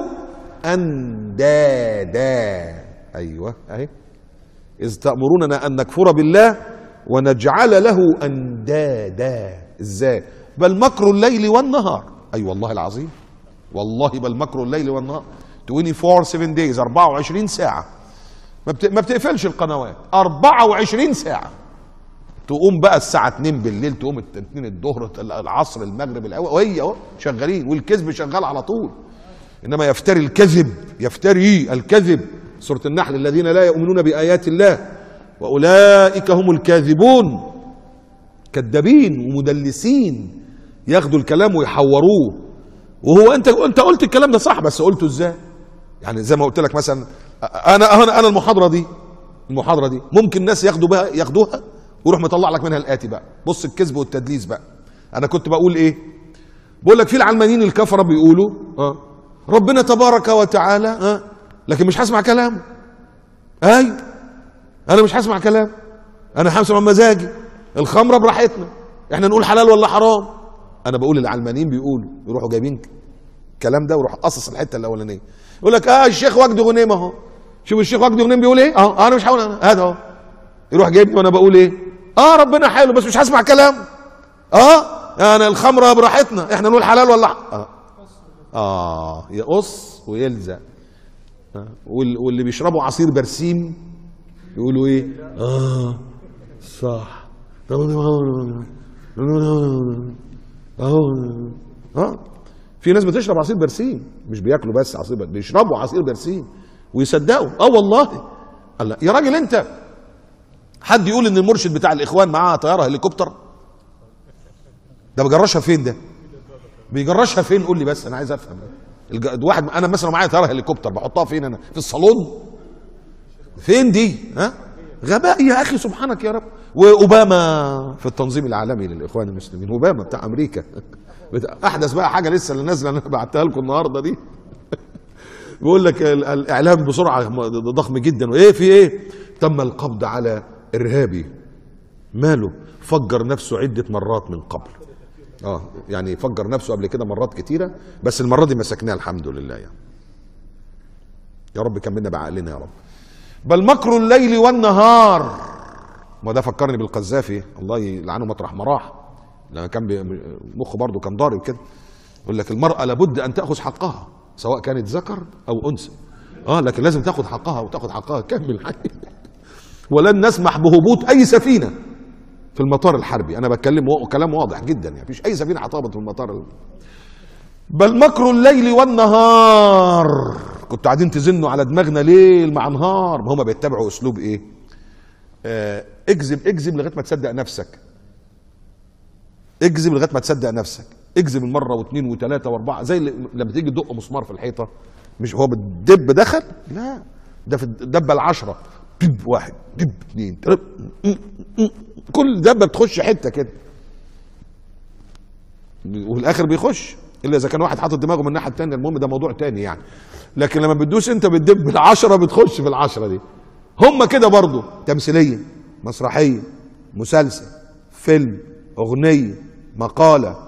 أندادا. أيوة أهي، إذ تأمروننا أن نكفر بالله ونجعل له أندادا. إزاي؟ بل مكر الليل والنهار. أي أيوة والله العظيم، والله بل مكر الليل والنهار 24/7 days 24 ساعة ما بتقفلش القنوات 24 ساعة. تقوم بقى الساعة 2 بالليل، تقوم 2 الظهر العصر المغرب وهي اهو شغالين، والكذب شغال على طول. انما يفتري الكذب، يفتري الكذب. سورة النحل الذين لا يؤمنون بآيات الله وأولئك هم الكاذبون. كذابين ومدلسين، ياخدوا الكلام ويحوروه. وهو انت قلت الكلام ده صح، بس قلته ازاي؟ يعني زي ما قلت لك مثلا انا المحاضرة دي ممكن الناس ياخدوها ويروح مطلع لك منها الآتي بقى. بص الكذب والتدليس بقى. انا كنت بقول ايه؟ بقول لك في العلمانيين الكفرة بيقولوا ربنا تبارك وتعالى لكن مش هسمع كلامه. ايوه انا مش هسمع كلامه، انا هسمع مزاجي. الخمرة براحتنا، احنا نقول حلال ولا حرام. انا بقول العلمانيين بيقولوا، يروحوا جايبين الكلام ده ويروح قصص الحته الاولانيه. يقول لك الشيخ وجدي غنيم اهو، شوف الشيخ وجدي غنيم بيقول ايه انا مش هقول هذا اهو. يروح جايبني وانا بقول ايه ربنا حلو بس مش هسمع كلام. انا الخمره براحتنا، احنا نقول حلال ولا يقص ويلزق. واللي بيشربوا عصير برسيم يقولوا ايه صح. في ناس بتشرب عصير برسيم، مش بياكلوا بس عصير برسيم، بيشربوا عصير برسيم ويصدقوا. والله. الله يا راجل، انت حد يقول ان المرشد بتاع الاخوان معاه طياره هليكوبتر؟ ده بيجرشها فين؟ ده بيجرشها فين؟ قول لي بس، انا عايز افهم. واحد انا مثلا معايا طياره هليكوبتر بحطها فين؟ انا في الصالون؟ فين دي؟ غباء يا اخي، سبحانك يا رب. واوباما في التنظيم العالمي للاخوان المسلمين، اوباما بتاع امريكا احدث بقى حاجه لسه اللي نازله انا بعتها لكم النهارده دي. بيقول لك الاعلام بسرعه ضخم جدا. وايه في ايه؟ تم القبض على ارهابي ماله فجر نفسه عده مرات من قبل. يعني فجر نفسه قبل كده مرات كتيره، بس المره دي مسكناه الحمد لله. يعني يا رب كملنا بعقلنا يا رب. بل مكر الليل والنهار. ما ده فكرني بالقذافي الله يلعنه مطرح ما راح، لما كان مخه برضه كان ضارب كده. يقول لك المرأة لابد أن تأخذ حقها سواء كانت ذكر أو أنثى. لكن لازم تأخذ حقها، وتأخذ حقها كمل حي. ولن نسمح بهبوط أي سفينة في المطار الحربي. أنا بتكلم كلام واضح جدا، يعني مفيش أي سفينة هتهبط في المطار. بل مكر الليل والنهار. كنتوا قاعدين تزنوا على دماغنا ليل مع نهار. ما هم بيتبعوا أسلوب إيه؟ اكذب لغاية ما تصدق نفسك. اكذب لغاية ما تصدق نفسك. اجزم مره واثنين وثلاثه واربعه، زي لما تيجي تدق مسمار في الحيطه، مش هو بالدب دخل، لا ده في الدبه العشره، دب واحد دب اثنين كل دبه بتخش حته كده، وفي الاخر بيخش، الا اذا كان واحد حاطط دماغه من الناحيه الثانيه، المهم ده موضوع تاني يعني. لكن لما بتدوس انت بالدب العشره بتخش في العشره دي. هم كده برضه، تمثيليه، مسرحيه، مسلسل، فيلم، اغنيه، مقاله،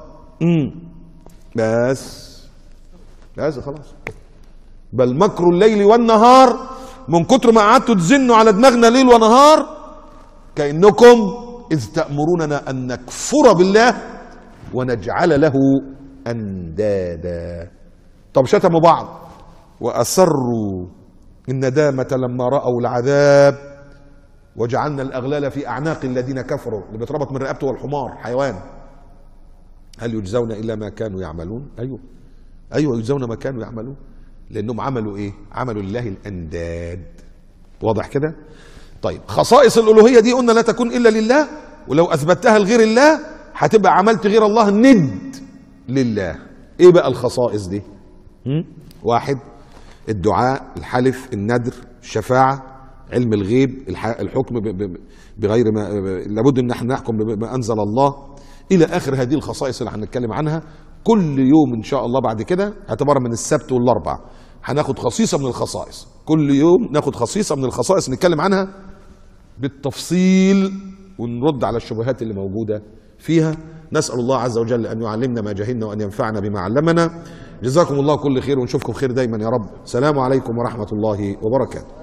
بس خلاص. بل مكر الليل والنهار، من كتر ما قعدتوا تزنوا على دماغنا ليل ونهار، كأنكم إذ تأمروننا أن نكفر بالله ونجعل له أندادا. طب شتموا بعض وأسروا الندامة لما رأوا العذاب، وجعلنا الأغلال في أعناق الذين كفروا، اللي بيتربط من رقبته والحمار حيوان. هل يجزون إلا ما كانوا يعملون؟ أيوه يجزون ما كانوا يعملون، لأنهم عملوا إيه؟ عملوا لله الأنداد. واضح كده؟ طيب خصائص الألوهية دي قلنا لا تكون إلا لله، ولو أثبتها لغير الله هتبقى عملت غير الله ند لله. إيه بقى الخصائص دي؟ واحد، الدعاء، الحلف، الندر، الشفاعة، علم الغيب، الحكم بغير ما لابد ان احنا نحكم بما انزل الله، الى اخر هذه الخصائص اللي هنتكلم عنها. كل يوم ان شاء الله بعد كده اعتبارا من السبت والاربع هناخد خصيصه من الخصائص، كل يوم ناخد خصيصه من الخصائص نتكلم عنها بالتفصيل ونرد على الشبهات اللي موجوده فيها. نسال الله عز وجل ان يعلمنا ما جهلنا وان ينفعنا بما علمنا. جزاكم الله كل خير ونشوفكم خير دايما يا رب. السلام عليكم ورحمه الله وبركاته.